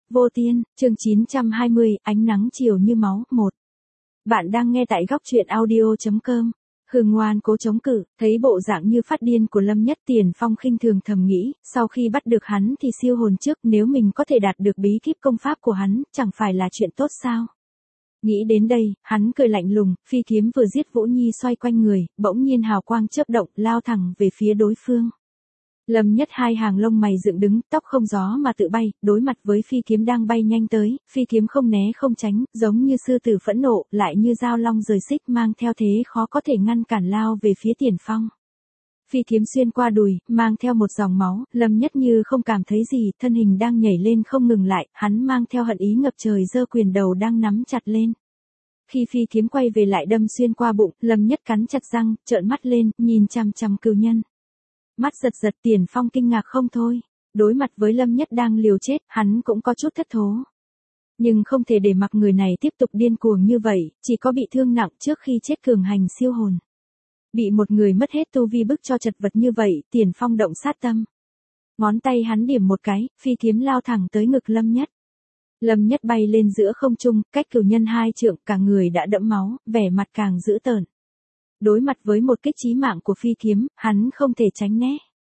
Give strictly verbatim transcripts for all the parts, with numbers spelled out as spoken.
Vô Tiên, chương chín trăm hai mươi, ánh nắng chiều như máu, một. Bạn đang nghe tại góc truyện audio.com. Hương ngoan cố chống cự, thấy bộ dạng như phát điên của Lâm Nhất, Tiền Phong khinh thường thầm nghĩ, sau khi bắt được hắn thì siêu hồn trước, nếu mình có thể đạt được bí kíp công pháp của hắn, chẳng phải là chuyện tốt sao? Nghĩ đến đây, hắn cười lạnh lùng, phi kiếm vừa giết Vũ Nhi xoay quanh người, bỗng nhiên hào quang chớp động, lao thẳng về phía đối phương. Lâm Nhất hai hàng lông mày dựng đứng, tóc không gió mà tự bay, đối mặt với phi kiếm đang bay nhanh tới, phi kiếm không né không tránh, giống như sư tử phẫn nộ, lại như dao long rời xích, mang theo thế khó có thể ngăn cản lao về phía Tiền Phong. Phi kiếm xuyên qua đùi, mang theo một dòng máu, Lâm Nhất như không cảm thấy gì, thân hình đang nhảy lên không ngừng lại, hắn mang theo hận ý ngập trời giơ quyền đầu đang nắm chặt lên. Khi phi kiếm quay về lại đâm xuyên qua bụng, Lâm Nhất cắn chặt răng, trợn mắt lên, nhìn chằm chằm cừu nhân. Mắt giật giật, Tiền Phong kinh ngạc không thôi. Đối mặt với Lâm Nhất đang liều chết, hắn cũng có chút thất thố. Nhưng không thể để mặc người này tiếp tục điên cuồng như vậy, chỉ có bị thương nặng trước khi chết cường hành siêu hồn. Bị một người mất hết tu vi bức cho chật vật như vậy, Tiền Phong động sát tâm. Ngón tay hắn điểm một cái, phi kiếm lao thẳng tới ngực Lâm Nhất. Lâm Nhất bay lên giữa không trung, cách cừu nhân hai trượng, cả người đã đẫm máu, vẻ mặt càng dữ tợn. Đối mặt với một kích chí mạng của phi kiếm, hắn không thể tránh né.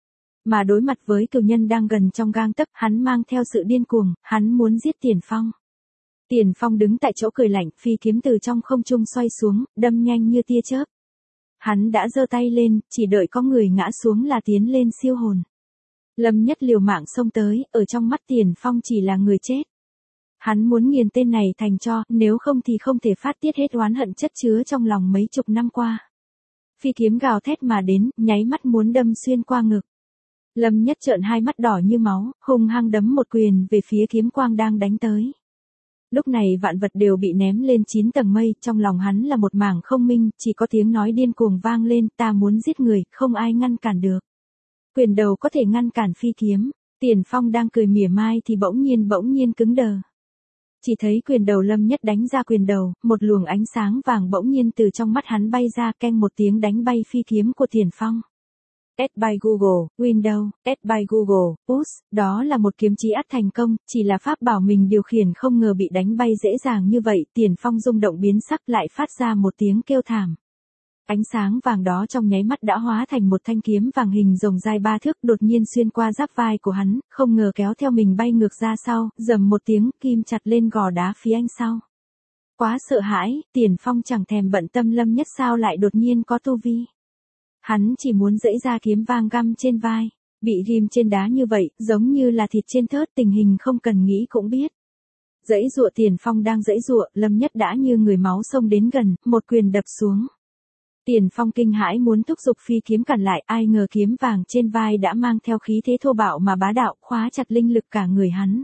Mà đối mặt với cừu nhân đang gần trong gang tấc, hắn mang theo sự điên cuồng, hắn muốn giết Tiền Phong. Tiền Phong đứng tại chỗ cười lạnh, phi kiếm từ trong không trung xoay xuống, đâm nhanh như tia chớp. Hắn đã giơ tay lên, chỉ đợi có người ngã xuống là tiến lên siêu hồn. Lâm Nhất liều mạng xông tới, ở trong mắt Tiền Phong chỉ là người chết. Hắn muốn nghiền tên này thành tro, nếu không thì không thể phát tiết hết oán hận chất chứa trong lòng mấy chục năm qua. Phi kiếm gào thét mà đến, nháy mắt muốn đâm xuyên qua ngực. Lâm Nhất trợn hai mắt đỏ như máu, hung hăng đấm một quyền về phía kiếm quang đang đánh tới. Lúc này vạn vật đều bị ném lên chín tầng mây, trong lòng hắn là một mảng không minh, chỉ có tiếng nói điên cuồng vang lên, ta muốn giết người, không ai ngăn cản được. Quyền đầu có thể ngăn cản phi kiếm, Tiền Phong đang cười mỉa mai thì bỗng nhiên bỗng nhiên cứng đờ. Chỉ thấy quyền đầu Lâm Nhất đánh ra quyền đầu, một luồng ánh sáng vàng bỗng nhiên từ trong mắt hắn bay ra, keng một tiếng đánh bay phi kiếm của Tiền Phong. Add by Google, Windows, Add by Google, Push, đó là một kiếm chí ắt thành công, chỉ là pháp bảo mình điều khiển không ngờ bị đánh bay dễ dàng như vậy, Tiền Phong rung động biến sắc lại phát ra một tiếng kêu thảm. Ánh sáng vàng đó trong nháy mắt đã hóa thành một thanh kiếm vàng hình rồng dài ba thước đột nhiên xuyên qua giáp vai của hắn, không ngờ kéo theo mình bay ngược ra sau, rầm một tiếng, kim chặt lên gò đá phía anh sau. Quá sợ hãi, Tiền Phong chẳng thèm bận tâm Lâm Nhất sao lại đột nhiên có tu vi. Hắn chỉ muốn giãy ra kiếm vang găm trên vai, bị ghim trên đá như vậy, giống như là thịt trên thớt, tình hình không cần nghĩ cũng biết. Giãy giụa Tiền Phong đang giãy giụa, Lâm Nhất đã như người máu xông đến gần, một quyền đập xuống. Tiền Phong kinh hãi muốn thúc giục phi kiếm cản lại, ai ngờ kiếm vàng trên vai đã mang theo khí thế thô bạo mà bá đạo, khóa chặt linh lực cả người hắn.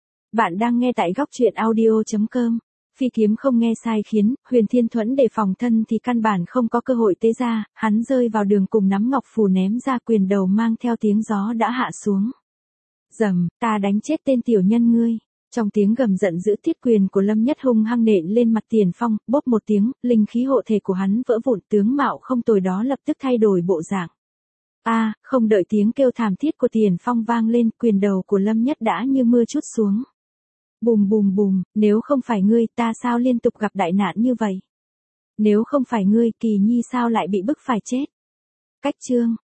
Bạn đang nghe tại góc truyện audio.com. Phi kiếm không nghe sai khiến, Huyền Thiên Thuẫn để phòng thân thì căn bản không có cơ hội tế ra, hắn rơi vào đường cùng nắm ngọc phù ném ra, quyền đầu mang theo tiếng gió đã hạ xuống. Rầm, ta đánh chết tên tiểu nhân ngươi. Trong tiếng gầm giận dữ, thiết quyền của Lâm Nhất hung hăng nện lên mặt Tiền Phong, bốp một tiếng, linh khí hộ thể của hắn vỡ vụn, tướng mạo không tồi đó lập tức thay đổi bộ dạng. A, à, không đợi tiếng kêu thảm thiết của Tiền Phong vang lên, quyền đầu của Lâm Nhất đã như mưa trút xuống. Bùm bùm bùm, nếu không phải ngươi, ta sao liên tục gặp đại nạn như vậy? Nếu không phải ngươi, Kỳ Nhi sao lại bị bức phải chết? Cách chương